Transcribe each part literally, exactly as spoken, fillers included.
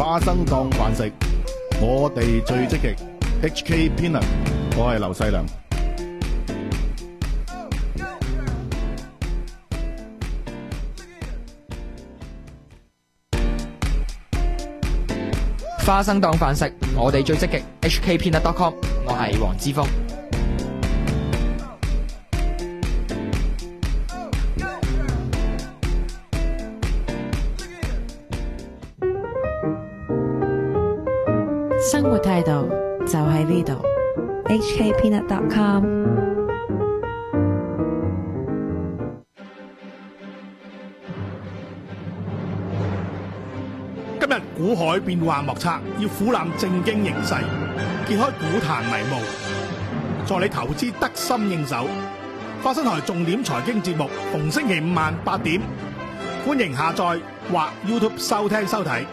花生當飯食，我哋最積極。H K Peanut， 我係劉細良。 花生當飯食，我哋最積極。H K Peanut dot com， 我係黃之鋒。 生活態度就喺呢度。H K Peanut dot com。 今日股海變幻莫測，要俯瞰正經形勢，揭開股壇迷霧，助你投資得心應手。花生台重點財經節目，逢星期五晚八點，歡迎下載或 YouTube 收聽收睇。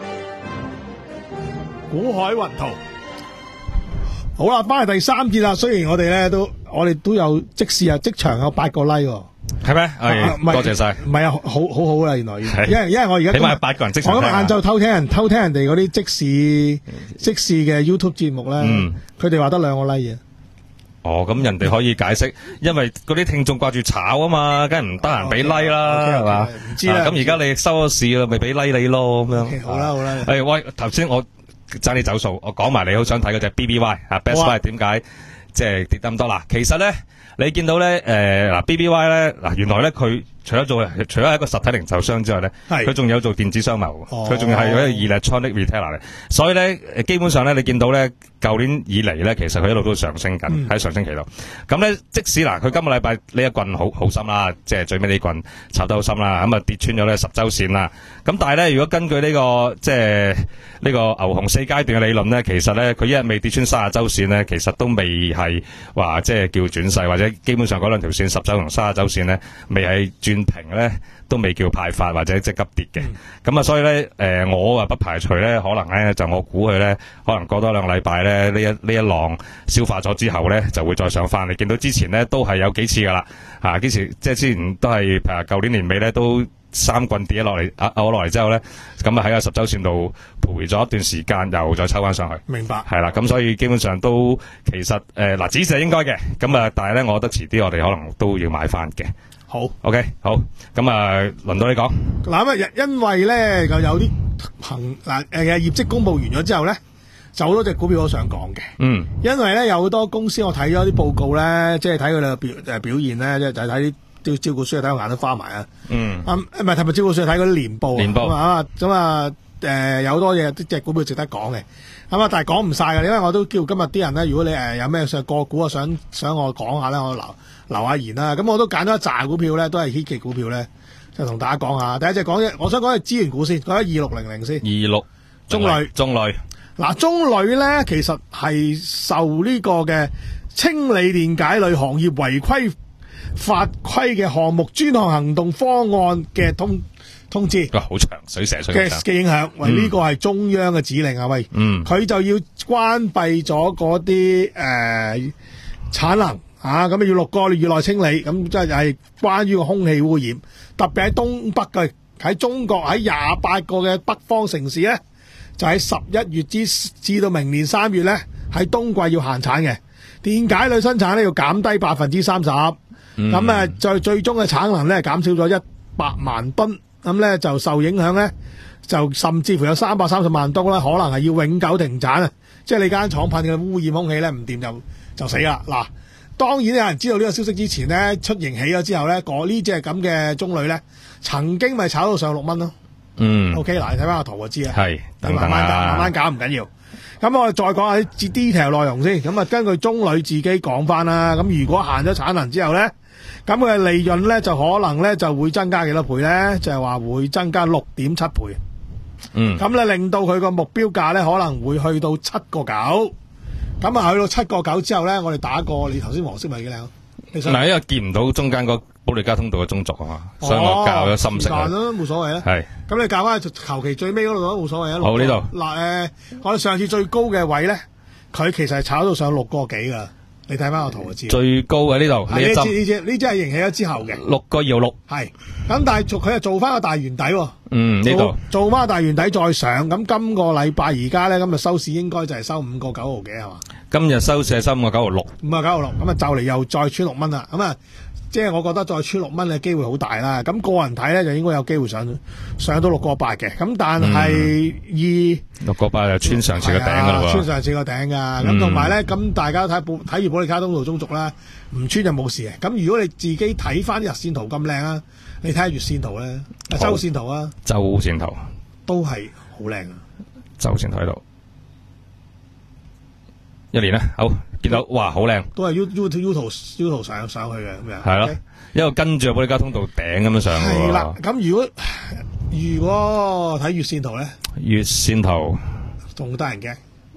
股海雲圖，好啦，翻嚟第三節啦。雖然我哋咧都，我哋都有即時啊，即場有八個 like 喎。 係咩？係，多謝晒。唔係啊，好好好啦，原來，因為因為我而家起碼八個人即場聽。 我今日晏晝偷聽人偷聽人哋嗰啲即時即時嘅 YouTube 節目咧，佢哋話得兩個 like 嘅。 哦，咁人哋可以解釋，因為嗰啲聽眾掛住炒啊嘛，梗係唔得閒俾 like 啦，係嘛？ 唔知啦。 咁而家你收咗市啦，咪俾 like 你咯，咁樣。 好啦好啦。 誒喂，頭先我爭啲走數，我講埋你好想睇嗰隻 B B Y 啊 ，Best Buy 點解即係跌咁多啦？其實咧，你見到咧誒嗱 B B Y 咧嗱，原來咧佢除咗做除咗係一個實體零售商之外咧，佢仲有做電子商貿，佢仲係嗰個 electronic retailer 嚟，所以咧基本上咧你見到咧舊年以嚟咧，其實佢一路都上升緊喺、嗯、上升期度。咁咧即使嗱佢今個禮拜呢一棍好好深啦，即係最尾呢棍插得好深啦，咁啊跌穿咗咧十周線啦。咁但係咧，如果根據呢、這個即係呢個牛熊四階段嘅理論咧，其實咧佢一日未跌穿三十周線咧，其實都未係話即係叫轉勢，或者基本上嗰兩條線十周同三十周線咧未係轉平咧，都未叫派發或者即急跌嘅。咁啊、嗯，所以咧誒、呃、我啊不排除咧可能咧就我估佢咧可能過多兩個禮拜咧呢一呢一浪消化咗之後咧就會再上翻。你見到之前咧都係有幾次噶啦嚇，幾時即係之前都係誒舊年年尾咧都三棍跌咗落嚟，啊我落嚟之後咧咁啊喺個十周線度徘徊咗一段時間，又再抽翻上去。 明白。係啦，咁所以基本上都其實誒嗱，止蝕係應該嘅，咁啊但係咧我覺得遲啲我哋可能都要買翻嘅。 好 ，OK， 好，咁啊，輪到你講。 嗱咁啊，因為咧就有啲行嗱誒業績公佈完咗之後咧，就好多隻股票我想講嘅。嗯，因為咧有好多公司我睇咗啲報告咧，即係睇佢哋嘅表誒表現咧，即係就係睇啲招招股書，睇我眼都花埋啊。嗯，啊唔係睇咪招股書，睇嗰啲年報。年報啊，咁啊誒有好多嘢啲隻股票值得講嘅。咁啊，但係講唔晒嘅，因為我都叫今日啲人咧，如果你誒有咩上個股啊，想想我講下咧，我留留下言啦。咁我都揀咗一紮股票咧，都係 hit 嘅股票咧，就同大家講下。第一隻講嘅，我想講係資源股先，講咗二六零零先。二六中鋁，中鋁嗱，中鋁咧其實係受呢個嘅清理電解鋁行業違規法規嘅項目專項行動方案嘅通通知， 哇，好長，水蛇水嘅嘅影響，喂，呢個係中央嘅指令啊，喂，嗯，佢就要關閉咗嗰啲誒產能啊，咁要六個月內清理，咁即係係關於個空氣污染，特別喺東北嘅，喺中國喺廿八個嘅北方城市咧，就喺十一月至至到明年三月咧，喺冬季要限產嘅電解鋁生產咧要減低百分之三十，咁啊最最終嘅產能咧減少咗一百萬噸。咁咧就受影響咧，就甚至乎有三百三十萬噸咧，可能係要永久停產啊！即係你間廠噴嘅污染空氣咧唔掂就就死啦！嗱，當然有人知道呢個消息之前咧，出營起咗之後咧，嗰呢隻咁嘅中鋁咧，曾經咪炒到上六蚊咯。嗯。O K， 嗱，你睇翻個圖就知啦。係。慢慢搞，慢慢搞唔緊要。咁我哋再講下啲 detail 內容先。咁啊，根據中鋁自己講翻啦，咁如果限咗產能之後咧，咁佢嘅利潤咧就可能咧就會增加幾多倍咧？就係話會增加六點七倍。嗯。咁咧令到佢個目標價咧可能會去到七個九。咁啊去到七個九之後咧，我哋打個你頭先黃色咪幾靚？ 嗱，因為見唔到中間個保利加通道嘅中軸啊嘛，所以我校咗深色。 時間啦，冇所謂啦。係。咁你校翻求其最尾嗰度都冇所謂啊。 好，呢度。 嗱誒，我哋上次最高嘅位咧，佢其實係炒到上六個幾噶。 你睇翻個圖就知。 最高喺呢度呢一呢支針呢支呢支係迎起咗之後嘅六個二毫六， 係咁，但係做佢又做翻個大圓底喎。 嗯呢度做做翻個大圓底再上，咁今個禮拜而家咧咁啊收市應該就係收五個九毫幾係嘛？ 今日收市係收五個九毫六， 五個九毫六，咁啊就嚟又再穿六蚊啦，咁啊。即係我覺得再穿六蚊嘅機會好大啦，咁個人睇咧就應該有機會上上到六個八嘅，咁但係二六個八就穿上次個頂㗎啦喎， 穿上次個頂㗎，咁同埋咧咁大家睇睇完保利加通道中軸啦，唔穿就冇事嘅。咁如果你自己睇翻日線圖咁靚啊，你睇下月線圖咧，周線圖啊， 周線圖都係好靚啊， 周線圖喺度，一年啦，好。見到哇，好靚， 都係 U U U 圖 U 圖上上去嘅咁樣， 係咯，一路跟住保利加通道頂咁樣上嘅喎。 係啦，咁如果如果睇月線圖咧， 月線圖仲得人驚，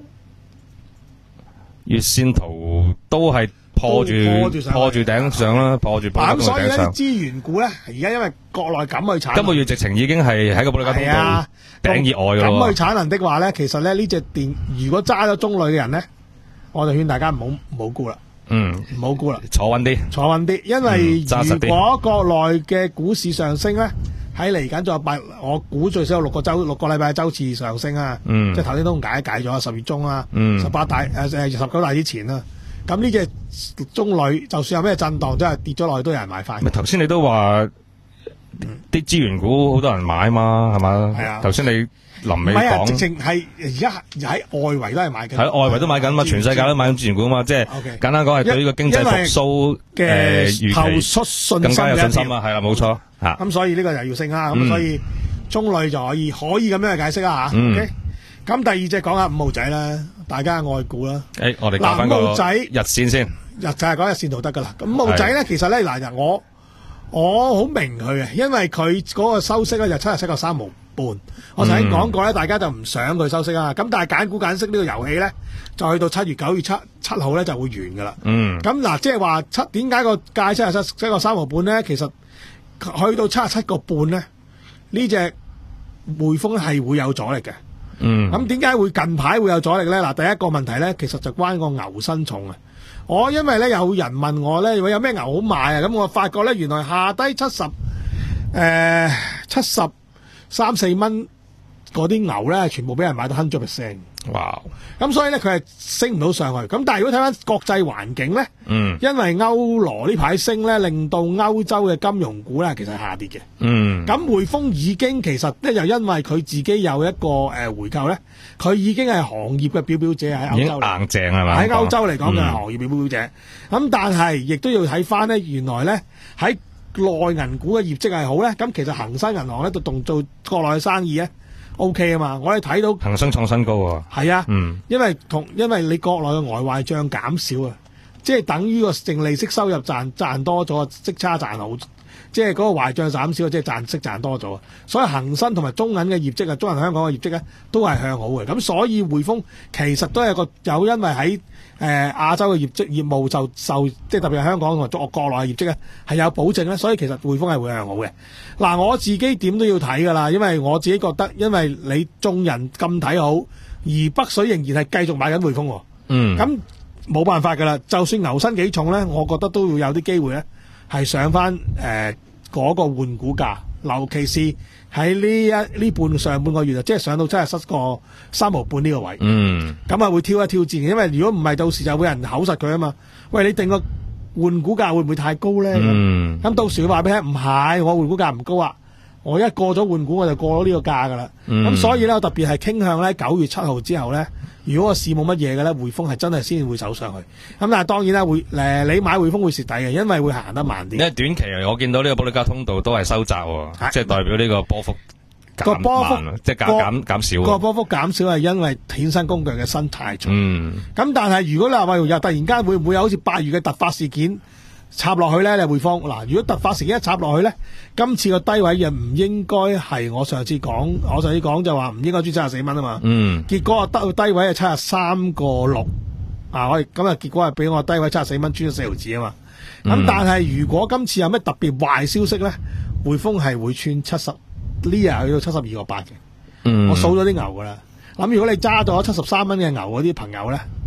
月線圖都係破住破住頂上啦，破住保利加通道頂上。 咁所以咧，資源股咧，而家因為國內咁去產， 今個月直情已經係喺個保利加通道頂以外嘅喎。 咁去產能的話咧，其實咧呢隻電如果揸咗中旅嘅人咧。我就勸大家唔好唔好沽啦， 嗯， 唔好沽啦， 坐穩啲， 坐穩啲，因為如果國內嘅股市上升咧，喺嚟緊仲有八，我估最少有六個周六個禮拜嘅周次上升啊，嗯，即係頭先都解一解咗十月中啊，嗯，十八大誒誒十九大之前啦，咁呢隻中旅就算有咩震盪，真係跌咗落去都有人買翻。 咪頭先你都話啲資源股好多人買嘛，係嘛？係啊，頭先你。臨尾講， 直情係而家喺外圍都係買緊， 喺外圍都買緊嘛，全世界都買緊資源股嘛，即係簡單講係對呢個經濟復甦嘅預期更加有信心啊，係啦，冇錯嚇。 咁所以呢個就要升啦，咁所以中旅就可以可以咁樣去解釋啦嚇。OK，咁第二隻講下五號仔啦，大家愛股啦。 誒，我哋講翻個日線先， 日就係講日線圖得噶啦。咁五號仔咧，其實咧嗱，我我好明佢嘅，因為佢嗰個收息咧就七十七個三毫半，我曾經講過咧，大家就唔想佢收息啊。咁但係揀股揀息呢個遊戲咧，就去到七月九月七七號咧就會完噶啦。嗯。咁嗱，即係話七點解個價七十七七個三毫半咧？其實去到七十七個半咧，呢隻匯豐係會有阻力嘅。嗯。咁點解會近排會有阻力咧？嗱，第一個問題咧，其實就關個牛身重啊。我因為咧有人問我咧，如果有咩牛好買啊？咁我發覺咧，原來下低七十誒七十。三四蚊嗰啲牛咧，全部俾人買到 hundred percent。哇！咁所以咧，佢係升唔到上去。咁但係如果睇翻國際環境咧，嗯，因為歐羅呢排升咧，令到歐洲嘅金融股咧其實下跌嘅。嗯。咁匯豐已經其實咧，又因為佢自己有一個誒、呃、回購咧，佢已經係行業嘅表表者喺歐洲。已經硬淨係嘛？喺歐洲嚟講嘅行業表表者。咁、嗯、但係亦都要睇翻咧，原來咧喺內銀股嘅業績係好咧，咁其實恒生銀行咧就動做國內嘅生意咧 OK 啊嘛，我哋睇到恒生創新高喎， 係啊，嗯，因為同因為你國內嘅外壞帳減少啊，即係等於個淨利息收入賺賺多咗，息差賺好，即係嗰個壞帳減少，即係賺息賺多咗，所以恒生同埋中銀嘅業績啊，中銀香港嘅業績咧都係向好嘅，咁所以匯豐其實都係個有因為喺。誒、呃、亞洲嘅業績業務就受即係特別係香港同埋中國內嘅業績咧係有保證咧，所以其實匯豐係會向好嘅。嗱，我自己點都要睇㗎啦，因為我自己覺得，因為你眾人咁睇好，而北水仍然係繼續買緊匯豐喎。嗯，咁冇辦法㗎啦。就算牛身幾重咧，我覺得都會有啲機會咧係上翻誒嗰個換股價，尤其是喺呢一呢半上半個月啊，即係上到七十七個三毫半呢個位，嗯，咁啊會挑一挑戰嘅，因為如果唔係到時就會有人口實佢啊嘛。喂，你定個換股價會唔會太高咧？嗯，咁到時佢話俾你聽，唔係，我換股價唔高啊，我一過咗換股我就過咗呢個價噶啦。咁、嗯、所以咧，我特別係傾向咧九月七號之後咧，如果個市冇乜嘢嘅咧，匯豐係真係先會走上去。咁但係當然啦，會誒你買匯豐會蝕底嘅，因為會行得慢啲。因為短期我見到呢個保利加通道都係收窄喎，即係代表呢個波幅個波幅即係減減減少。 個波幅減少係因為衍生工具嘅生態重。嗯。咁但係如果你話又突然間會唔會有好似八月嘅突發事件插落去咧？你匯豐嗱，如果突發事件一插落去咧，今次個低位又唔應該係我上次講，我上次講就話唔應該穿七十四蚊啊嘛。嗯。結果啊，得低位係七十三個六啊！我哋咁啊，結果係俾我低位七十四蚊穿咗四毫子啊嘛。咁、嗯、但係如果今次有咩特別壞消息咧，匯豐係會穿七十呢日去到七十二個八嘅。嗯。我數咗啲牛噶啦。咁如果你揸咗七十三蚊嘅牛嗰啲朋友咧，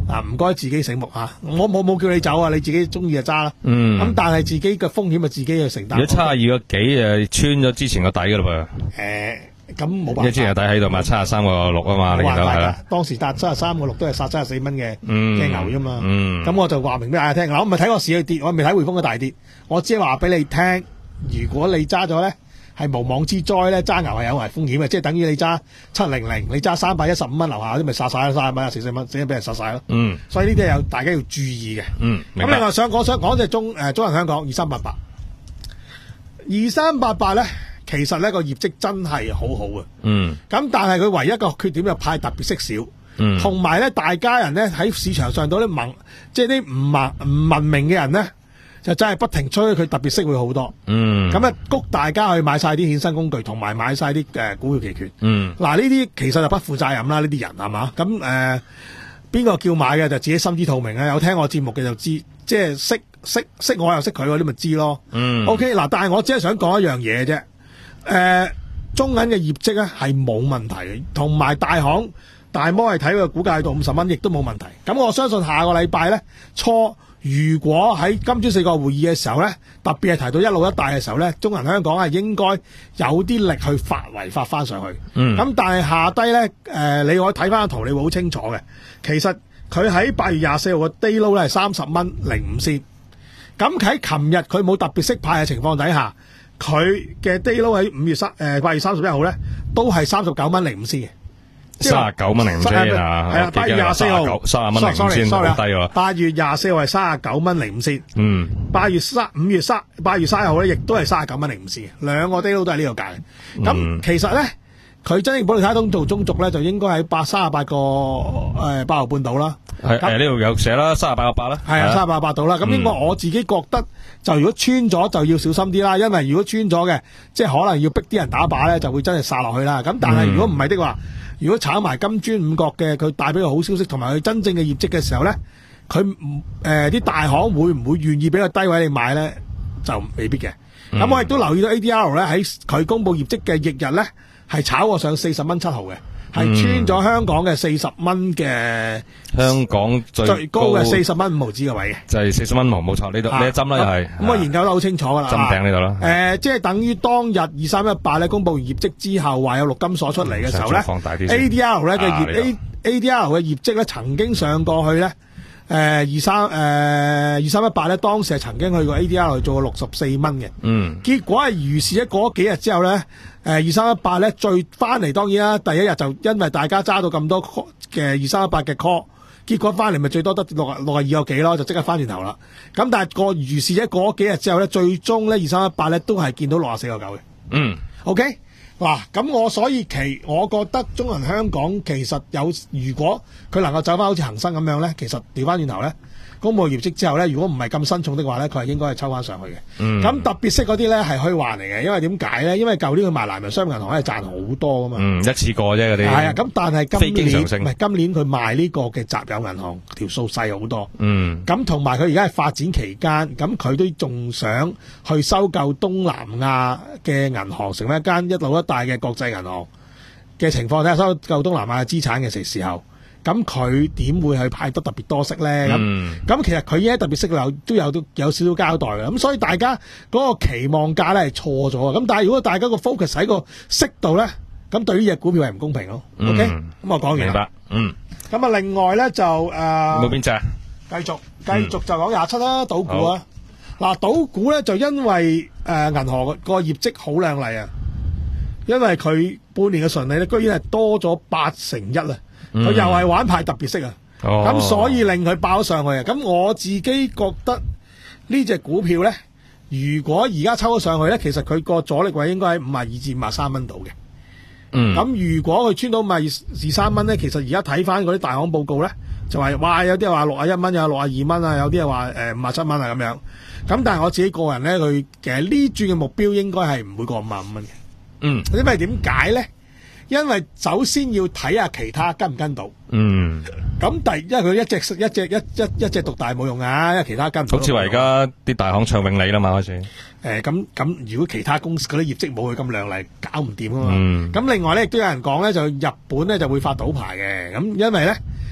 啊，唔該自己醒目啊！我冇冇叫你走啊，你自己中意就揸啦。 嗯。 咁但係自己嘅風險咪自己去承擔。 如果七十二個幾誒穿咗之前個底噶啦噃。 誒，咁冇辦法。 因為之前個底喺度嘛，七十三個六啊嘛，你見到係啦。 當時達七十三個六都係殺七十四蚊嘅嗯嘅牛啫嘛。 嗯。 咁我就話明俾大家聽，嗱，我唔係睇個市去跌，我未睇匯豐嘅大跌，我只係話俾你聽，如果你揸咗咧。係無妄之災咧，揸牛係有危風險嘅，即係等於你揸七零零，你揸三百一十五蚊樓下啲咪殺晒啦，三十蚊啊四十蚊，整係俾人殺晒咯。 嗯， 所以呢啲係有大家要注意嘅。 嗯， 咁另外想講想講就係中誒中銀香港二三八八，二三八八咧，其實呢個業績真係好好嘅。嗯，咁但係佢唯一一個缺點就派特別息少。嗯，同埋咧，大家人咧喺市場上度啲文，即係啲唔文唔文明嘅人咧。就真係不停吹佢特別息會好多，嗯，咁啊谷大家去買晒啲衍生工具，同埋買晒啲誒股票期權，嗯，嗱呢啲其實就不負責任啦，呢啲人係嘛，咁誒邊個叫買嘅就自己心知肚明啊，有聽我節目嘅就知，即係識識識我又識佢嗰啲咪知咯，嗯 ，OK 嗱，但係我只係想講一樣嘢啫，誒、呃、中銀嘅業績咧係冇問題嘅，同埋大行大摩係睇佢股價到五十蚊，亦都冇問題，咁我相信下個禮拜咧初。如果喺今朝四個會議嘅時候咧，特別係提到一路一帶嘅時候咧，中銀香港係應該有啲力去發圍發翻上去。嗯。咁但係下低咧，誒、呃，你可以睇翻個圖，你會好清楚嘅。其實佢喺八月廿四號嘅 day low 咧係三十蚊零五仙。咁喺琴日佢冇特別息派嘅情況底下，佢嘅 day low 喺五月三誒八月三十一號咧都係三十九蚊零五仙嘅。 三十九蚊零五仙啊， 係啊，八月廿四號， 三十蚊零五仙好低喎。 八月廿四號係三十九蚊零五仙， 嗯，八月三五月三八月三十號咧，亦都係三十九蚊零五仙，兩個 day 都係呢個價嘅。咁、嗯、其實咧，佢真正保利卡通做中軸咧，就應該喺八三十八個誒八毫半度啦。 係誒呢度有寫啦，三十八個八啦。 係啊，三十八個八度啦。咁應該我自己覺得，就如果穿咗就要小心啲啦，因為如果穿咗嘅，即係可能要逼啲人打靶咧，就會真係殺落去啦。咁但係如果唔係的話，如果炒埋金磚五角嘅，佢帶俾佢好消息，同埋佢真正嘅業績嘅時候咧，佢誒啲大行會唔會願意俾個低位你買咧？就未必嘅。咁、嗯、我亦都留意到 A D R 咧喺佢公布業績嘅翌日咧，係炒過上四十蚊七毫嘅，係穿咗香港嘅四十蚊嘅香港最最高嘅四十蚊五毫子嘅位嘅， 就係四十蚊毫冇錯呢度呢一針啦，又係咁我研究得好清楚噶啦， 針頂呢度啦。 誒，即係等於當日二三一八咧公布完業績之後，話有陸金所出嚟嘅時候咧、嗯、，A D R 咧嘅業 A A D R 嘅業績咧曾經上過去咧，誒二三誒二三一八咧當時係曾經去過 A D R 做過六十四蚊嘅，嗯，結果係如是一過幾日之後咧，誒二三一八咧最翻嚟，當然啦，第一日就因為大家揸到咁多嘅二三一八嘅 call。結果翻嚟咪最多得六六廿二個幾咯，就即刻翻轉頭啦。咁但係個如是者過咗幾日之後咧，最終咧二三一八咧都係見到六廿四個九嘅。嗯 ，OK 嗱，咁我所以其我覺得中銀香港其實有，如果佢能夠走翻好似恒生咁樣咧，其實調翻轉頭咧，公佈業績之後咧，如果唔係咁新重的話咧，佢係應該係抽翻上去嘅。咁、嗯、特別息嗰啲咧係虛幻嚟嘅，因為點解咧？因為舊年佢賣南洋商業銀行係賺好多噶嘛。嗯，一次過啫嗰啲。係啊，咁但係今年唔係今年佢賣呢個嘅集友銀行條數細好多。嗯。咁同埋佢而家係發展期間，咁佢都仲想去收購東南亞嘅銀行，成為一間一路一帶嘅國際銀行嘅情況，睇下收購東南亞嘅資產嘅時時候。咁佢點會去派得特別多息咧？咁、嗯、咁其實佢依家特別息有都有都有少少交代嘅。咁所以大家嗰個期望價咧係錯咗啊！咁但係如果大家個 focus 喺個息度咧，咁對於隻股票係唔公平咯。嗯、OK，咁我講完啦。明白。嗯。咁啊，另外咧就誒，冇邊隻？繼續繼續就講廿七啦，賭股啊。嗱，賭股咧就因為誒、呃、銀行個業績好靚麗啊，因為佢半年嘅純利咧居然係多咗八成一啊！佢又係玩派特別息啊，咁、哦、所以令佢爆上去啊！咁我自己覺得呢隻股票咧，如果而家抽咗上去咧，其實佢個阻力位應該喺五十二至五十三蚊度嘅。嗯，咁如果佢穿到五十二三蚊咧，其實而家睇翻嗰啲大行報告咧，就話哇有啲話六十一蚊，有六十二蚊啊，有啲係話誒五十七蚊啊咁樣。咁但係我自己個人咧，佢其實呢轉嘅目標應該係唔會過五十五蚊嘅。嗯，因為點解咧？因為首先要睇下其他跟唔跟到，嗯，咁第因為佢一隻一隻一一一隻獨大冇用啊，因為其他跟唔到。好似話而家啲大行唱永利啦嘛，開始。誒咁咁，如果其他公司嗰啲業績冇佢咁亮麗，搞唔掂啊嘛。咁、嗯、另外咧，亦都有人講咧，就日本咧就會發賭牌嘅，咁因為咧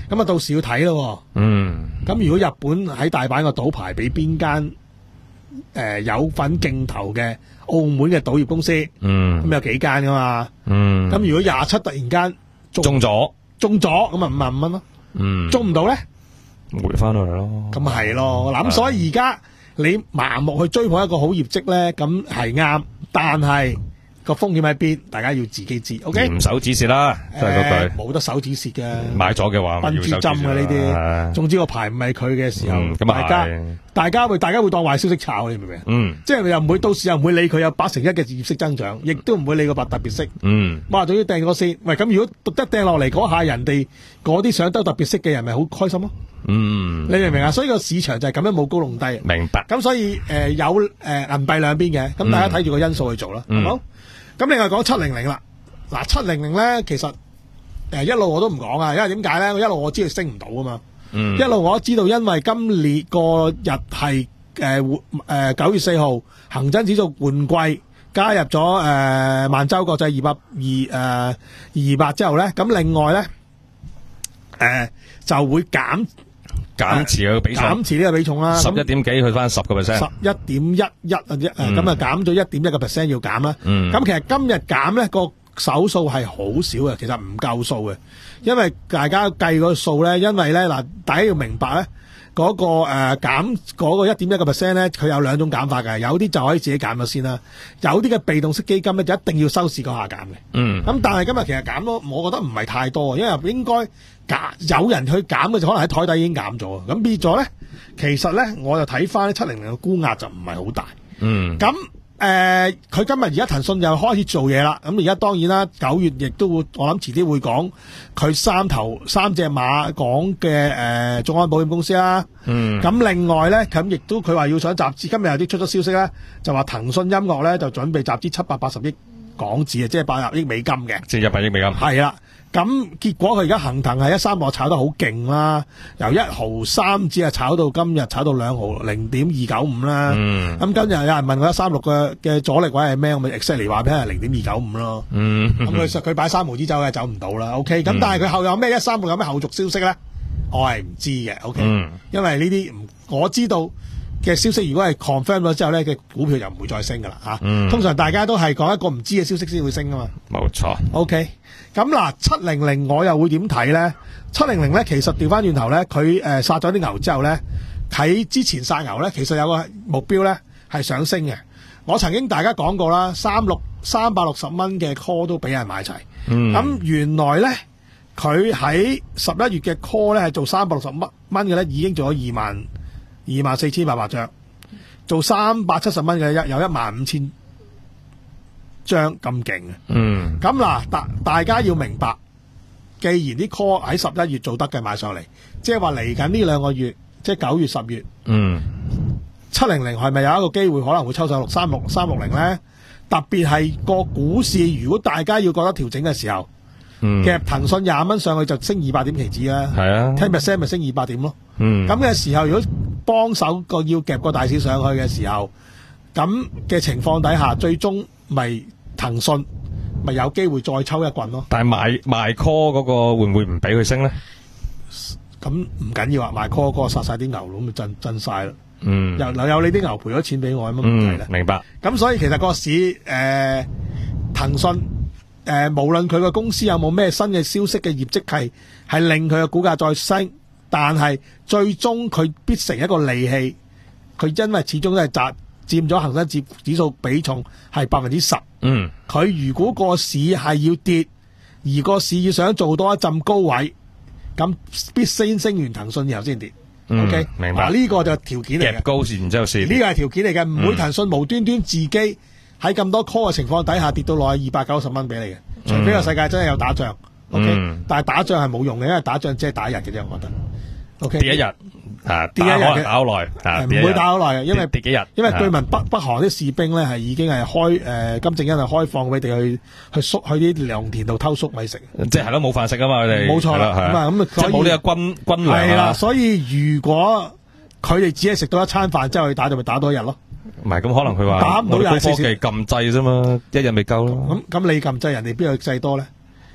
咁啊到時要睇咯。 嗯， 咁如果日本喺大阪個賭牌俾邊間誒有份競投嘅澳門嘅賭業公司， 嗯， 咁有幾間噶嘛？ 嗯， 咁如果廿七突然間中咗， 中咗，咁啊五萬五蚊咯。 嗯， 中唔到咧， 回翻落嚟咯。 咁咪係咯。嗱，咁所以而家你盲目去追捧一個好業績咧，咁係啱，但係個風險喺邊，大家要自己知。O K， 嚴守指示啦，都係嗰句。 冇得手指蝕嘅， 買咗嘅話， 笨住針嘅呢啲。總之個牌唔係佢嘅時候， 咁大家係大家會大家會當壞消息炒，你明唔明？ 嗯， 即係又唔會到時又唔會理佢有八成一嘅業績增長，亦都唔會理個特別息。 嗯， 哇，總之掟咗先。喂，咁如果一掟落嚟嗰下，人哋嗰啲想兜特別息嘅人，咪好開心咯。 嗯， 你明唔明啊？所以個市場就係咁樣冇高弄低。 明白。 咁所以誒、呃、有誒、呃、銀幣兩邊嘅，咁大家睇住個因素去做啦， 嗯、 好冇？咁另外講七零零啦，嗱七零零咧，其實誒、呃、一路我都唔講啊，因為點解咧？我一路我知道升唔到啊嘛， 嗯、 一路我都知道，因為今年個日係誒誒九月四號恒生指數換季加入咗誒、呃、萬洲國際二百二誒二百之後咧，咁另外咧誒、呃、就會減。 減持嘅比重， 減持呢個比重啦， 十一點幾去翻十個 percent， 十一點一一啊，誒咁啊減咗一點一個 percent 要減啦。咁、 嗯、 其實今日減咧個手數係好少嘅，其實唔夠數嘅，因為大家計個數咧，因為咧嗱，大家要明白咧，嗰、那個誒、呃、減嗰個一點一個 percent 咧，佢有兩種減法嘅，有啲就可以自己減咗先啦，有啲嘅被動式基金咧就一定要收市嗰下減嘅。 嗯，咁但係今日其實減咗，我覺得唔係太多，因為應該。有人去減嘅就可能喺台底已經減咗，咁變咗咧，其實咧我就睇翻七零零嘅沽壓就唔係好大。嗯，咁誒，佢、呃、今日而家騰訊又開始做嘢啦，咁而家當然啦，九月亦都會，我諗遲啲會講佢三頭三隻馬講嘅誒眾安保險公司啦。嗯，咁另外咧，咁亦都佢話要想集資，今日有啲出咗消息咧，就話騰訊音樂咧就準備集資七百八十億港紙啊，即係八十億美金嘅， 即係一百億美金。係啦。 咁結果佢而家恒騰係一三六炒得好勁啦，由一毫三只啊炒到今日炒到兩毫零點二九五啦。咁、嗯、今日有人問我一三六嘅嘅阻力位係咩？我咪 exactly 話俾佢係零點二九五咯。咁佢實佢擺三毫子走嘅走唔到啦。OK，咁、嗯、但係佢後有咩一三六有咩後續消息咧？我係唔知嘅。OK，、嗯、因為呢啲唔我知道嘅消息，如果係 confirm 咗之後咧，嘅股票就唔會再升噶啦吓。通常大家都係講一個唔知嘅消息先會升噶嘛。冇錯。OK。咁嗱，七零零我又會點睇咧？七零零咧，其實調翻轉頭咧，佢誒殺咗啲牛之後咧，喺之前殺牛咧，其實有個目標咧係上升嘅。我曾經大家講過啦，三六三百六十蚊嘅 call 都俾人買齊。咁、嗯、原來咧，佢喺十一月嘅 call 咧係做三百六十蚊蚊嘅咧，已經做咗二萬二萬四千八百張，做三百七十蚊嘅有一萬五千。張咁勁嘅，嗯，咁嗱，大大家要明白，既然啲 call 喺十一月做得嘅買上嚟，即係話嚟緊呢兩個月，即係九月、十月，嗯，七零零係咪有一個機會可能會抽上六三六三六零咧？特別係個股市，如果大家要覺得調整嘅時候，嗯，夾騰訊廿蚊上去就升二百點期指啦，係啊 ten percent 咪升二百點咯，嗯，咁嘅時候，如果幫手個要夾個大市上去嘅時候，咁嘅情況底下，最終咪騰訊咪有機會再抽一棍咯。但係賣賣 call 嗰個會唔會唔俾佢升咧？咁唔緊要啊，賣 call 嗰個殺晒啲牛佬咪震震晒啦。嗯，又有你啲牛賠咗錢俾我，有乜問題咧？明白。咁所以其實個市誒騰訊誒，無論佢個公司有冇咩新嘅消息嘅業績係係令佢嘅股價再升，但係最終佢必成一個利器。佢因為始終都係集。佔咗恒生指指數比重係百分之十。嗯，佢如果個市係要跌，而個市要想做多一陣高位，咁必先升完騰訊，然後先跌。嗯、OK，明白。嗱、啊，呢、這個就條件嚟嘅。夾高然之後先。呢個係條件嚟嘅，唔、嗯、會騰訊無端端自己喺咁多 call 嘅情況底下跌到落去二百九十蚊俾你嘅，除非個世界真係有打仗。OK，、嗯、但係打仗係冇用嘅，因為打仗只係打一日嘅啫，我覺得。OK，跌一日。啊！跌一日嘅打好耐，唔會打好耐嘅，因為跌幾日。因為據聞北北韓啲士兵咧係已經係開誒、呃、金正恩係開放佢哋去去粟去啲良田度偷粟米食，即係咯冇飯食啊嘛佢哋。冇錯啦，咁啊咁啊，即係冇呢個軍軍糧係啦，所以如果佢哋只係食到一餐飯之後去打，就咪打多一日咯。唔係咁可能佢話打唔到廿四小時，科技撳掣啫嘛，一日未夠咯。咁咁你撳掣，人哋邊有掣多咧？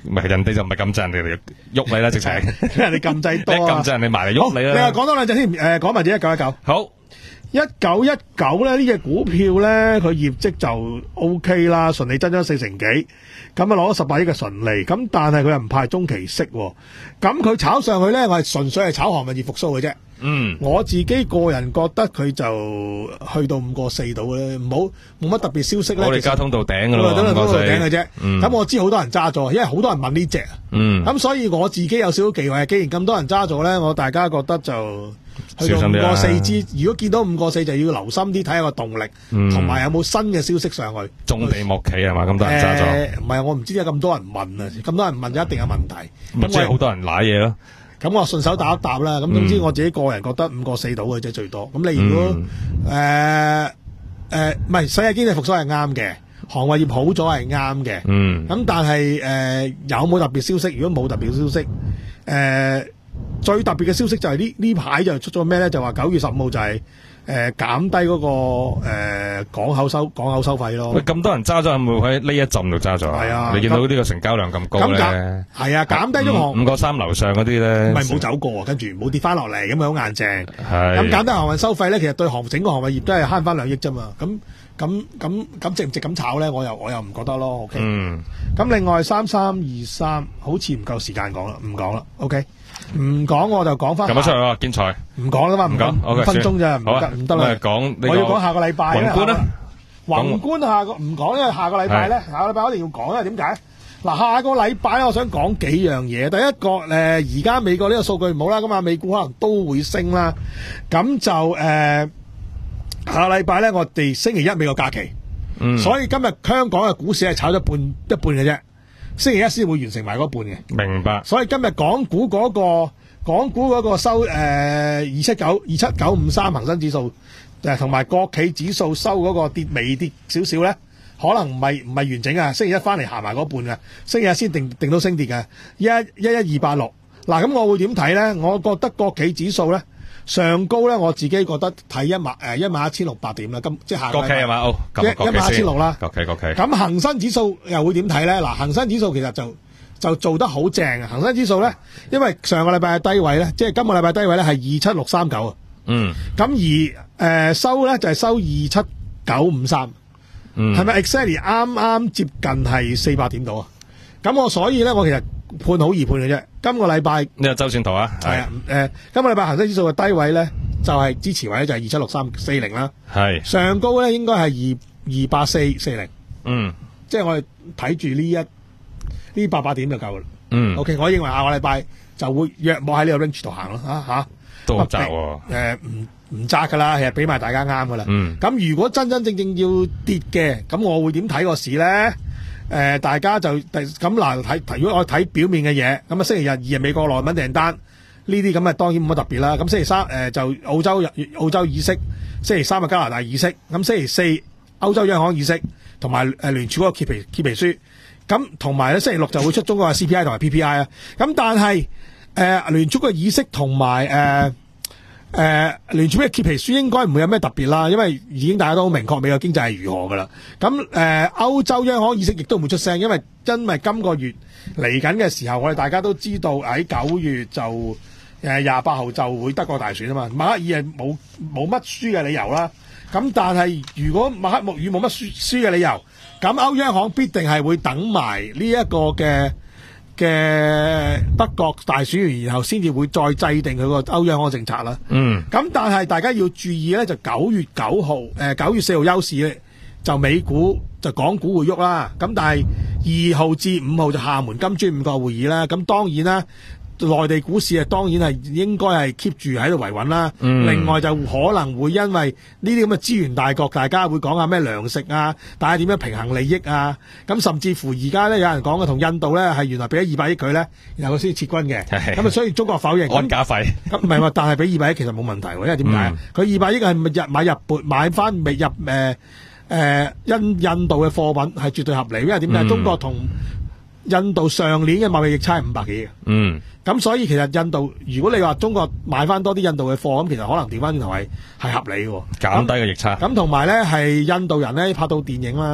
唔係人哋就唔係撳掣，人哋嚟喐你啦，直情人哋撳掣多啊， 一撳掣人哋埋嚟喐你啦。 你話講多兩隻先，誒講埋隻一九一九。 好。 一九一九咧，呢隻股票咧，佢業績就 O K 啦，順利增長四成幾，咁啊攞咗十八億嘅純利，咁但係佢又唔派中期息，咁佢炒上去咧，我係純粹係炒航運業復甦嘅啫。嗯，我自己個人覺得佢就去到五個四度咧，唔好冇乜特別消息咧。 我哋加通道頂噶咯， 通道頂嘅啫。咁、 嗯、 我知好多人揸咗，因為好多人問呢隻。嗯，咁所以我自己有少少忌諱，既然咁多人揸咗咧，我大家覺得就。去到五個四支，如果見到五個四就要留心啲睇下個動力，同埋、嗯、有冇新嘅消息上去。種地莫企係嘛？咁多人揸咗？ 唔係、呃，我唔知點解咁多人問啊！咁多人問就一定有問題。 咪即係好多人瀨嘢咯。 咁我順手答一答啦。咁總之我自己個人覺得五個四到嘅啫最多。咁你如果誒誒唔係世界經濟復甦係啱嘅，航運業好咗係啱嘅。嗯。咁但係誒、呃、有冇特別消息？如果冇特別消息，誒、呃。最特別嘅消息就係呢呢排就出咗咩咧？就話九月十五號就係誒減低嗰、那個誒、呃、港口收港口收費咯。喂，咁多人揸咗，有冇喺呢一陣度揸咗啊？係啊，你見到呢個成交量咁高咧？ 係啊，減低咗航五個三樓上嗰啲咧， 唔係冇走過，跟住冇跌翻落嚟，咁樣好硬淨。係咁減低航運收費咧，其實對航整個航運業都係慳翻兩億啫嘛。咁咁咁咁值唔值咁炒咧？我又我又唔覺得咯。OK。嗯。咁另外三三二三好似唔夠時間講啦，唔講啦。OK。唔講我就講翻。咁出去啊，建材。唔講啦嘛，唔講，五分鐘咋，唔得唔得啦。講，我要講下個禮拜咧。宏觀啦，宏觀下個唔講，因為下個禮拜咧，下個禮拜我一定要講，因為點解？嗱，下個禮拜我想講幾樣嘢。第一個誒，而家美國呢個數據唔好啦，咁啊美股可能都會升啦。咁就誒，下個禮拜咧，我哋星期一美國假期，嗯，所以今日香港嘅股市係炒咗半一半嘅啫。星期一先會完成埋嗰半嘅，明白。所以今日港股嗰、那個港股嗰個收誒二七九二七九五三恒生指數誒同埋國企指數收嗰個跌微跌少少咧，可能唔係唔係完整啊。星期一翻嚟行埋嗰半嘅，星期一先定定到升跌嘅一一一二八六。嗱，咁我會點睇咧？我覺得國企指數咧上高咧，我自己覺得睇一萬誒一萬一千六百點啦。今即係下個國企係嘛？哦，一一萬一千六啦。國企國企。咁恒生指數又會點睇咧？嗱，恒生指數其實就就做得好正啊！恒生指數咧，因為上個禮拜嘅低位咧，即係今個禮拜低位咧係二七六三九啊。嗯。咁而誒、呃、收咧就係、是、收二七九五三。嗯。係咪 exactly 啱啱接近係四百點度啊？咁我所以咧，我其實判好易判嘅啫。今個禮拜呢個周線圖啊，係啊，誒、呃，今個禮拜恒生指數嘅低位咧，就係、是、支持位咧就係二七六三四零啦，係上高咧應該係二二八四四零，嗯，即係我哋睇住呢一呢八百點就夠啦，嗯 ，OK， 我認為下個禮拜就會約莫喺呢個 range 度行咯，吓、啊、吓，都好窄喎，誒，唔唔窄噶啦，其實俾埋大家啱噶啦，嗯，咁如果真真正正要跌嘅，咁我會點睇個市咧？誒、呃，大家就咁嗱睇，如果我睇表面嘅嘢，咁啊星期日二日美國內穩訂單呢啲咁啊，當然冇乜特別啦。咁星期三誒、呃、就澳洲澳洲議息，星期三啊加拿大議息，咁星期四歐洲央行議息，同埋誒聯儲嗰個揭皮揭皮書，咁同埋咧星期六就會出中國嘅 C P I 同埋 P P I 啊。咁但係誒聯儲嘅議息同埋誒。誒、呃，聯儲嘅揭皮書應該唔會有咩特別啦，因為已經大家都好明確美國經濟係如何噶啦。咁誒，歐、呃、洲央行議息亦都唔會出聲，因為因為今個月嚟緊嘅時候，我哋大家都知道喺九月就誒廿八號就會德國大選啊嘛。默克爾係冇冇乜輸嘅理由啦。咁但係如果默克爾冇乜輸輸嘅理由，咁歐央行必定係會等埋呢一個嘅。嘅德國大選完，然後先至會再制定佢個歐央行政策啦。嗯，咁但係大家要注意咧，就九月九號，誒九月四號休市咧，就美股就港股會喐啦。咁但係二號至五號就廈門金磚五個會議啦。咁當然啦。內地股市啊，當然係應該係 keep 住喺度維穩啦。嗯、另外就可能會因為呢啲咁嘅資源大國，大家會講下咩糧食啊，大家點樣平衡利益啊。咁甚至乎而家咧有人講嘅同印度咧係原來俾咗二百億佢咧，然後佢先撤軍嘅。咁啊，所以中國否認安家費。咁唔係話，但係俾二百億其實冇問題喎，因為點解？佢二百億係入買入撥買翻未入誒誒印印度嘅貨品係絕對合理，因為點解？嗯、中國同印度上年嘅貿易逆差係五百幾嘅。嗯。咁所以其實印度，如果你話中國買翻多啲印度嘅貨，咁其實可能調翻轉頭係係合理嘅，減低嘅逆差。咁同埋咧係印度人咧拍到電影啦，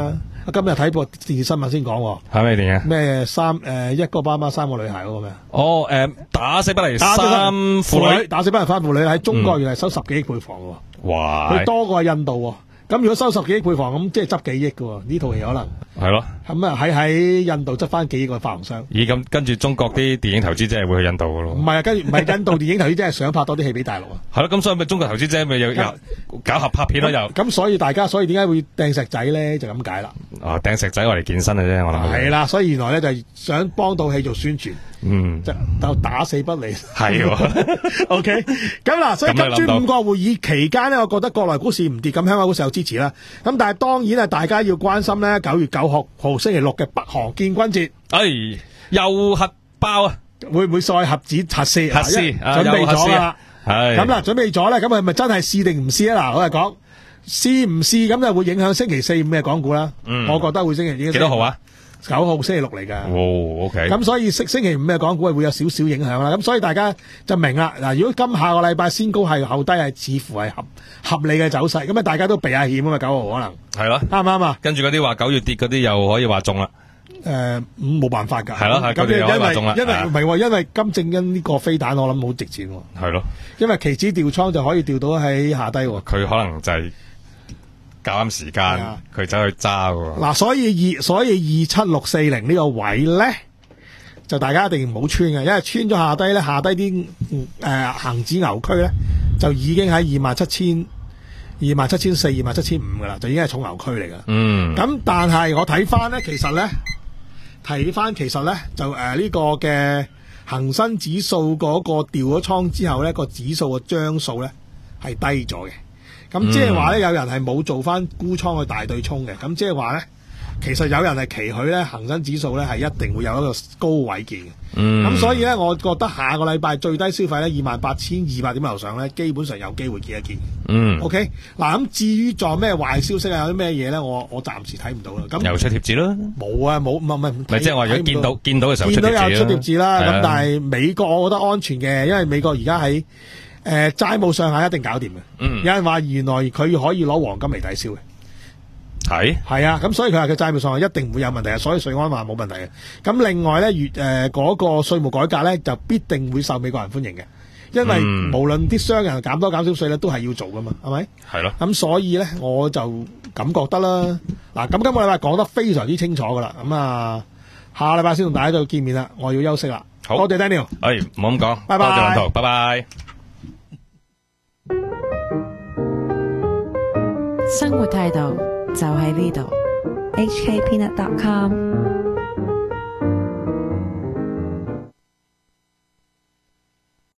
今日睇部電視新聞先講喎， 係咩電影啊？ 咩三誒一個爸爸三個女孩嗰個咩？ 哦，誒打死不離打死不三婦女， 打死不離三婦女喺中國原來收十幾億配房喎， 哇！ 佢多過印度喎。咁如果收十幾億配房，咁即係執幾億嘅喎，呢套戲可能係咯。 咁啊喺喺印度執翻幾億個發行商。 咦，咁跟住中國啲電影投資者係會去印度嘅咯？ 唔係啊，跟住唔係印度電影投資者係想拍多啲戲俾大陸啊。 係咯，咁所以咪中國投資者咪又又搞合拍片咯又。 咁所以大家所以點解會掟石仔咧？就咁解啦。 啊，掟石仔我嚟健身嘅啫，我諗。 係啦，所以原來咧就係想幫到戲做宣傳。 嗯， 就就打死不離。 係喎。 O K，咁嗱，所以金磚五國會議期間呢，我覺得國內股市唔跌，咁香港股市有支持啦。咁但係當然係大家要關心咧，九月九號號星期六嘅北韓建軍節， 哎，又核爆啊！ 會唔會再核子核試？ 核試啊，準備咗啦。 係咁嗱，準備咗咧，咁係咪真係試定唔試啊？嗱，我係講試唔試，咁就會影響星期四五嘅港股啦。 嗯， 我覺得會星期幾幾多號啊？ 九號星期六嚟㗎。 哦 ，OK。 咁所以星星期五嘅港股係會有少少影響啦。咁所以大家就明啦。嗱，如果今下個禮拜先高係後低係似乎係合合理嘅走勢，咁啊大家都避下險啊嘛。九號可能係咯， 啱唔啱啊？ 跟住嗰啲話九月跌嗰啲又可以話中啦。 誒、呃，咁冇辦法㗎。 係咯，係佢哋又可以話中啦。 因為因為唔係喎，因為金正恩呢個飛彈我諗好值錢喎。 係咯， 因為期指調倉就可以調到喺下低喎。 佢可能就係夾啱時間，佢走去揸喎。 嗱，所以二所以二七六四零呢個位咧，就大家一定唔好穿嘅，因為穿咗下低咧，下低啲誒恆指牛區咧，就已經喺二萬七千、二萬七千四、二萬七千五噶啦，就已經係重牛區嚟噶。 嗯。 咁但係我睇翻咧，其實咧睇翻其實咧就誒呢、呃這個嘅恒生指數嗰個調咗倉之後咧，個指數嘅張數咧係低咗嘅。咁即係話咧，有人係冇做翻沽倉去大對沖嘅。咁即係話咧，其實有人係期許咧，恒生指數咧係一定會有一個高位見嘅。 嗯。 咁所以咧，我覺得下個禮拜最低消費咧二萬八千二百點樓上咧，基本上有機會見一見。 嗯。 OK，嗱咁至於仲有咩壞消息啊？有啲咩嘢咧？我我暫時睇唔到啦。咁又出貼紙啦？ 冇啊，冇唔係唔係。 咪即係話如果見到見到嘅時候出貼紙啦。 見到有出貼紙啦。咁但係美國我覺得安全嘅，因為美國而家喺誒債務上限一定搞掂嘅。 嗯。 有人話原來佢可以攞黃金嚟抵消嘅。 係係啊，咁所以佢話佢債務上係一定唔會有問題啊，所以瑞安話冇問題嘅。咁另外咧，越誒嗰個稅務改革咧，就必定會受美國人歡迎嘅，因為無論啲商人減多減少稅咧，都係要做噶嘛，係咪？係咯。咁所以咧，我就咁覺得啦。嗱，咁今個禮拜講得非常之清楚噶啦。咁啊，下個禮拜先同大家再見面啦。我要休息啦。 好， 多謝 Daniel。 誒，唔好咁講。 拜拜。 多謝雲圖，拜拜。 生活態度就喺呢度。H K Peanut dot com